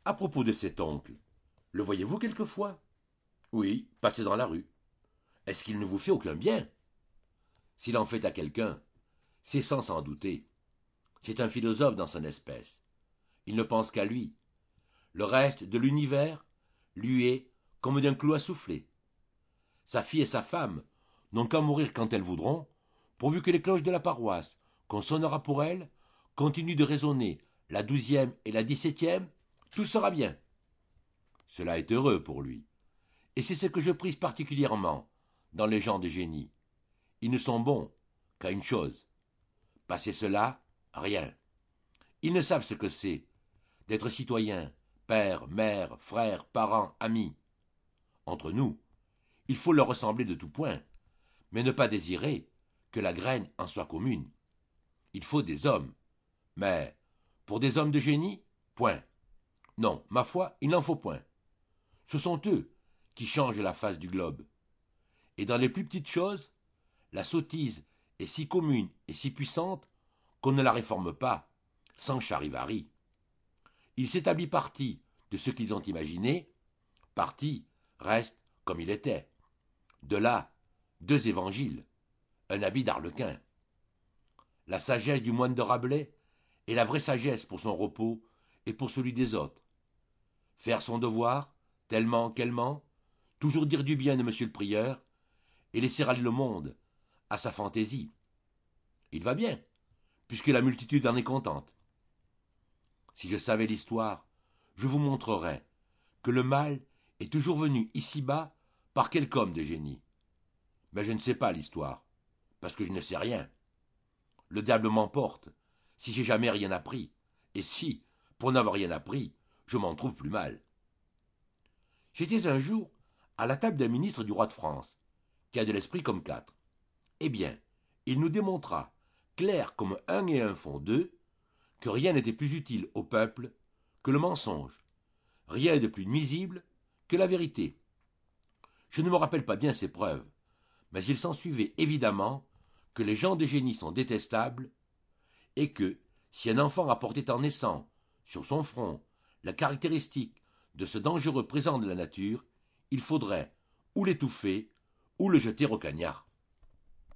À propos de cet oncle, le voyez-vous quelquefois? Oui, passer dans la rue. Est-ce qu'il ne vous fait aucun bien? S'il en fait à quelqu'un, c'est sans s'en douter. C'est un philosophe dans son espèce. Il ne pense qu'à lui. Le reste de l'univers lui est comme d'un clou à souffler. Sa fille et sa femme n'ont qu'à mourir quand elles voudront, pourvu que les cloches de la paroisse qu'on sonnera pour elles continuent de résonner la 12e et la 17e, tout sera bien. Cela est heureux pour lui. Et c'est ce que je prise particulièrement dans les gens de génie. Ils ne sont bons qu'à une chose. Passer cela, rien. Ils ne savent ce que c'est d'être citoyen, père, mère, frère, parent, ami. Entre nous, il faut leur ressembler de tout point, mais ne pas désirer que la graine en soit commune. Il faut des hommes, mais pour des hommes de génie, point. Non, ma foi, il n'en faut point. Ce sont eux qui changent la face du globe. Et dans les plus petites choses, la sottise est si commune et si puissante qu'on ne la réforme pas, sans charivari. Il s'établit partie de ce qu'ils ont imaginé, partie reste comme il était. De là, deux évangiles, un habit d'arlequin. La sagesse du moine de Rabelais est la vraie sagesse pour son repos et pour celui des autres. Faire son devoir, tellement qu'elle ment, toujours dire du bien de monsieur le prieur, et laisser aller le monde à sa fantaisie. Il va bien, puisque la multitude en est contente. Si je savais l'histoire, je vous montrerais que le mal est toujours venu ici-bas par quelque homme de génie. Mais je ne sais pas l'histoire, parce que je ne sais rien. Le diable m'emporte, si j'ai jamais rien appris, et si, pour n'avoir rien appris, je m'en trouve plus mal. J'étais un jour à la table d'un ministre du roi de France, qui a de l'esprit comme quatre. Eh bien, il nous démontra, clair comme un et un font deux, que rien n'était plus utile au peuple que le mensonge, rien de plus nuisible que la vérité. Je ne me rappelle pas bien ces preuves, mais il s'ensuivait évidemment que les gens de génie sont détestables, et que, si un enfant rapportait en naissant, sur son front, la caractéristique de ce dangereux présent de la nature, il faudrait ou l'étouffer, ou le jeter au cagnard.